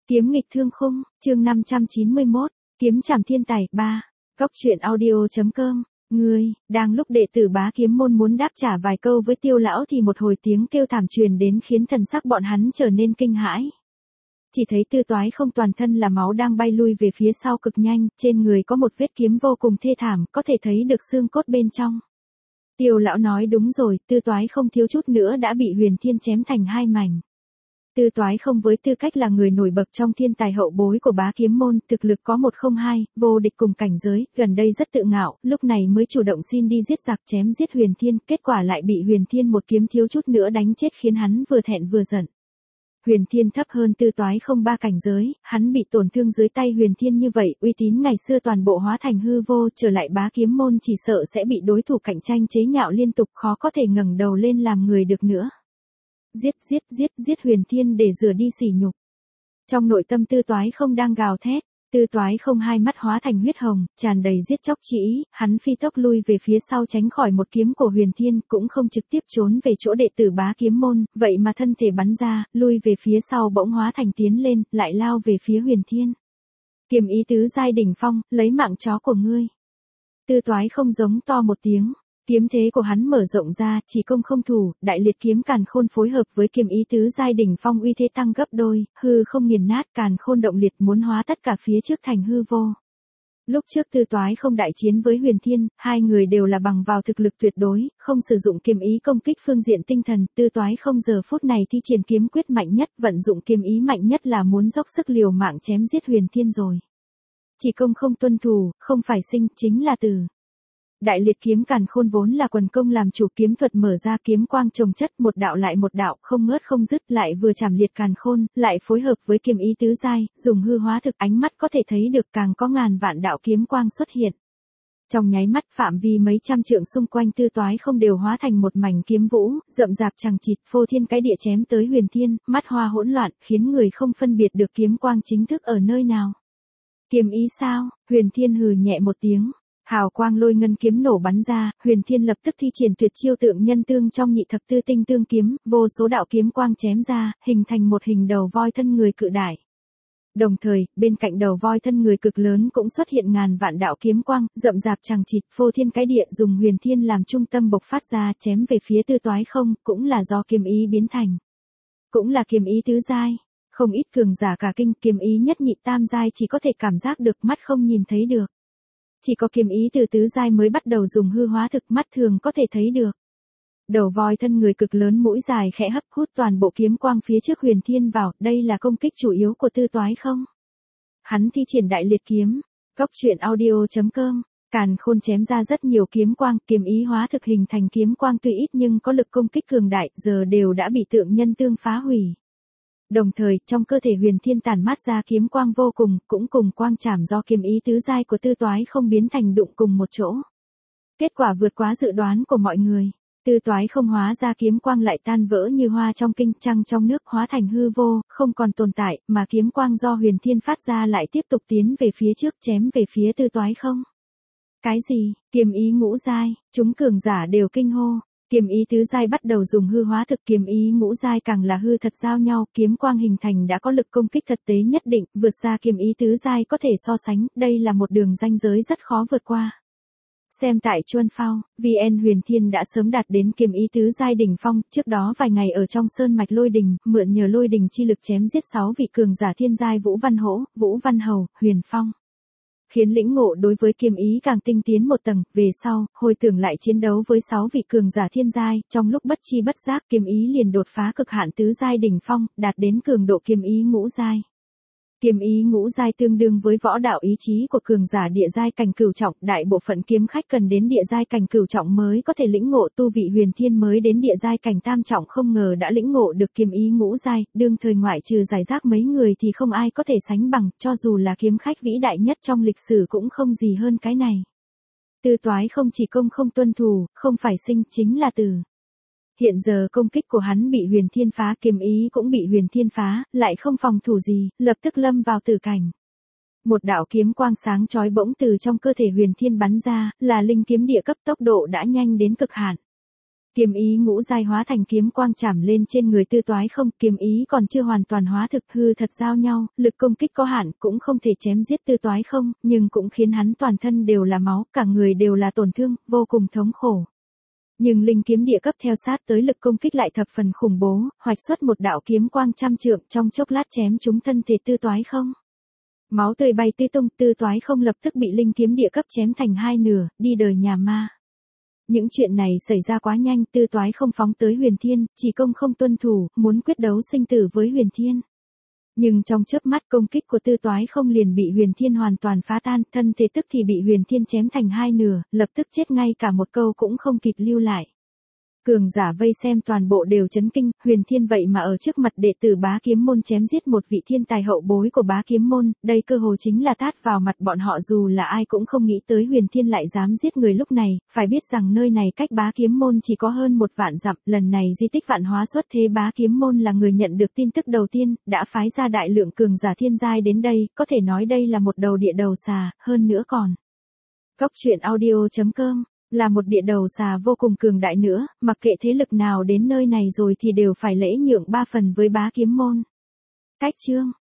Kiếm nghịch thương khung, chương 591, kiếm trảm thiên tài 3, góc truyện audio.com. Đang lúc đệ tử Bá Kiếm môn muốn đáp trả vài câu với Tiêu lão thì một hồi tiếng kêu thảm truyền đến khiến thần sắc bọn hắn trở nên kinh hãi. Chỉ thấy Tư Toái không toàn thân là máu đang bay lui về phía sau cực nhanh, trên người có một vết kiếm vô cùng thê thảm, có thể thấy được xương cốt bên trong. Tiêu lão nói đúng rồi, Tư Toái không thiếu chút nữa đã bị Huyền Thiên chém thành hai mảnh. Tư Toái không với tư cách là người nổi bật trong thiên tài hậu bối của Bá Kiếm môn, thực lực có 102, vô địch cùng cảnh giới, gần đây rất tự ngạo, lúc này mới chủ động xin đi giết giặc chém giết Huyền Thiên, kết quả lại bị Huyền Thiên một kiếm thiếu chút nữa đánh chết khiến hắn vừa thẹn vừa giận. Huyền Thiên thấp hơn Tư Toái không 3 cảnh giới, hắn bị tổn thương dưới tay Huyền Thiên như vậy, uy tín ngày xưa toàn bộ hóa thành hư vô, trở lại Bá Kiếm môn chỉ sợ sẽ bị đối thủ cạnh tranh chế nhạo liên tục, khó có thể ngẩng đầu lên làm người được nữa. Giết Huyền Thiên để rửa đi sỉ nhục. Trong nội tâm Tư Toái không đang gào thét, Tư Toái không hai mắt hóa thành huyết hồng, tràn đầy giết chóc chỉ ý, hắn phi tốc lui về phía sau tránh khỏi một kiếm của Huyền Thiên, cũng không trực tiếp trốn về chỗ đệ tử Bá Kiếm môn, vậy mà thân thể bắn ra, lui về phía sau bỗng hóa thành tiến lên, lại lao về phía Huyền Thiên. Kiếm ý tứ giai đỉnh phong, lấy mạng chó của ngươi. Tư Toái không giống to một tiếng. Kiếm thế của hắn mở rộng ra, chỉ công không thủ, đại liệt kiếm càn khôn phối hợp với kiếm ý tứ giai đỉnh phong uy thế tăng gấp đôi, hư không nghiền nát, càn khôn động liệt muốn hóa tất cả phía trước thành hư vô. Lúc trước Tư Toái không đại chiến với Huyền Thiên, hai người đều là bằng vào thực lực tuyệt đối, không sử dụng kiếm ý công kích phương diện tinh thần, Tư Toái không giờ phút này thi triển kiếm quyết mạnh nhất, vận dụng kiếm ý mạnh nhất là muốn dốc sức liều mạng chém giết Huyền Thiên rồi. Chỉ công không tuân thủ, không phải sinh, chính là tử. Đại liệt kiếm càn khôn vốn là quần công làm chủ, kiếm thuật mở ra, kiếm quang chồng chất một đạo lại một đạo, không ngớt không dứt, lại vừa chảm liệt càn khôn, lại phối hợp với kiếm ý tứ giai, dùng hư hóa thực, ánh mắt có thể thấy được càng có ngàn vạn đạo kiếm quang xuất hiện. Trong nháy mắt phạm vi mấy trăm trượng xung quanh Tư Toái không đều hóa thành một mảnh kiếm vũ, rậm rạp chằng chịt, phô thiên cái địa chém tới Huyền Thiên, mắt hoa hỗn loạn, khiến người không phân biệt được kiếm quang chính thức ở nơi nào. Kiếm ý sao? Huyền Thiên hừ nhẹ một tiếng. Hào quang lôi ngân kiếm nổ bắn ra, Huyền Thiên lập tức thi triển tuyệt chiêu tượng nhân tương trong nhị thập tư tinh tương kiếm, vô số đạo kiếm quang chém ra, hình thành một hình đầu voi thân người cự đại. Đồng thời, bên cạnh đầu voi thân người cực lớn cũng xuất hiện ngàn vạn đạo kiếm quang, rậm rạp chằng chịt, phô thiên cái địa, dùng Huyền Thiên làm trung tâm bộc phát ra, chém về phía Tư Toái không, cũng là do kiếm ý biến thành. Cũng là kiếm ý tứ giai. Không ít cường giả cả kinh, kiếm ý nhất nhị tam giai chỉ có thể cảm giác được, mắt không nhìn thấy được. Chỉ có kiếm ý từ tứ giai mới bắt đầu dùng hư hóa thực, mắt thường có thể thấy được. Đầu voi thân người cực lớn mũi dài khẽ hấp hút toàn bộ kiếm quang phía trước Huyền Thiên vào, đây là công kích chủ yếu của Tư Toái không. Hắn thi triển đại liệt kiếm, góc truyện audio.com, càn khôn chém ra rất nhiều kiếm quang, kiếm ý hóa thực hình thành kiếm quang tuy ít nhưng có lực công kích cường đại, giờ đều đã bị tượng nhân tương phá hủy. Đồng thời, trong cơ thể Huyền Thiên tản mát ra kiếm quang vô cùng, cũng cùng quang trảm do kiếm ý tứ giai của Tư Toái không biến thành đụng cùng một chỗ. Kết quả vượt quá dự đoán của mọi người. Tư Toái không hóa ra kiếm quang lại tan vỡ như hoa trong kinh, trăng trong nước, hóa thành hư vô, không còn tồn tại, mà kiếm quang do Huyền Thiên phát ra lại tiếp tục tiến về phía trước, chém về phía Tư Toái không. Cái gì? Kiếm ý ngũ giai, chúng cường giả đều kinh hô. Kiếm ý tứ giai bắt đầu dùng hư hóa thực, kiếm ý ngũ giai càng là hư thật giao nhau, kiếm quang hình thành đã có lực công kích thực tế nhất định, vượt xa kiếm ý tứ giai có thể so sánh, đây là một đường ranh giới rất khó vượt qua. Xem tại Chuân Phao, VN Huyền Thiên đã sớm đạt đến kiếm ý tứ giai đỉnh phong, trước đó vài ngày ở trong sơn mạch lôi đình, mượn nhờ lôi đình chi lực chém giết 6 vị cường giả thiên giai Vũ Văn Hỗ, Vũ Văn Hầu, Huyền Phong. Khiến lĩnh ngộ đối với kiếm ý càng tinh tiến một tầng, về sau, hồi tưởng lại chiến đấu với 6 vị cường giả thiên giai, trong lúc bất chi bất giác kiếm ý liền đột phá cực hạn tứ giai đỉnh phong, đạt đến cường độ kiếm ý ngũ giai. Kiếm ý ngũ giai tương đương với võ đạo ý chí của cường giả địa giai cảnh cửu trọng, đại bộ phận kiếm khách cần đến địa giai cảnh cửu trọng mới có thể lĩnh ngộ, tu vị Huyền Thiên mới đến địa giai cảnh tam trọng không ngờ đã lĩnh ngộ được kiếm ý ngũ giai, đương thời ngoại trừ giải rác mấy người thì không ai có thể sánh bằng, cho dù là kiếm khách vĩ đại nhất trong lịch sử cũng không gì hơn cái này. Tư Toái không chỉ công không tuân thủ, không phải sinh, chính là tử. Hiện giờ công kích của hắn bị Huyền Thiên phá, kiếm ý cũng bị Huyền Thiên phá, lại không phòng thủ gì, lập tức lâm vào tử cảnh. Một đạo kiếm quang sáng chói bỗng từ trong cơ thể Huyền Thiên bắn ra, là linh kiếm địa cấp, tốc độ đã nhanh đến cực hạn. Kiếm ý ngũ giai hóa thành kiếm quang chảm lên trên người Tư Toái Không, kiếm ý còn chưa hoàn toàn hóa thực, hư thật giao nhau, lực công kích có hạn, cũng không thể chém giết Tư Toái Không, nhưng cũng khiến hắn toàn thân đều là máu, cả người đều là tổn thương, vô cùng thống khổ. Nhưng linh kiếm địa cấp theo sát tới lực công kích lại thập phần khủng bố, hoạch xuất một đạo kiếm quang trăm trượng, trong chốc lát chém trúng thân thể Tư Toái Không. Máu tươi bay tứ tung, Tư Toái Không lập tức bị linh kiếm địa cấp chém thành hai nửa, đi đời nhà ma. Những chuyện này xảy ra quá nhanh, Tư Toái Không phóng tới Huyền Thiên, chỉ công không tuân thủ, muốn quyết đấu sinh tử với Huyền Thiên. Nhưng trong chớp mắt công kích của Tư Toái Không liền bị Huyền Thiên hoàn toàn phá tan, thân thể tức thì bị Huyền Thiên chém thành hai nửa, lập tức chết ngay cả một câu cũng không kịp lưu lại. Cường giả vây xem toàn bộ đều chấn kinh, Huyền Thiên vậy mà ở trước mặt đệ tử Bá Kiếm môn chém giết một vị thiên tài hậu bối của Bá Kiếm môn, đây cơ hồ chính là tát vào mặt bọn họ, dù là ai cũng không nghĩ tới Huyền Thiên lại dám giết người lúc này, phải biết rằng nơi này cách Bá Kiếm môn chỉ có hơn 1 vạn dặm, lần này di tích Vạn Hóa xuất thế Bá Kiếm môn là người nhận được tin tức đầu tiên, đã phái ra đại lượng cường giả thiên giai đến đây, có thể nói đây là một đầu địa đầu xà, hơn nữa còn. Goctruyện.audio.com là một địa đầu xà vô cùng cường đại nữa, mặc kệ thế lực nào đến nơi này rồi thì đều phải lễ nhượng 3 phần với Bá Kiếm môn. Cách chương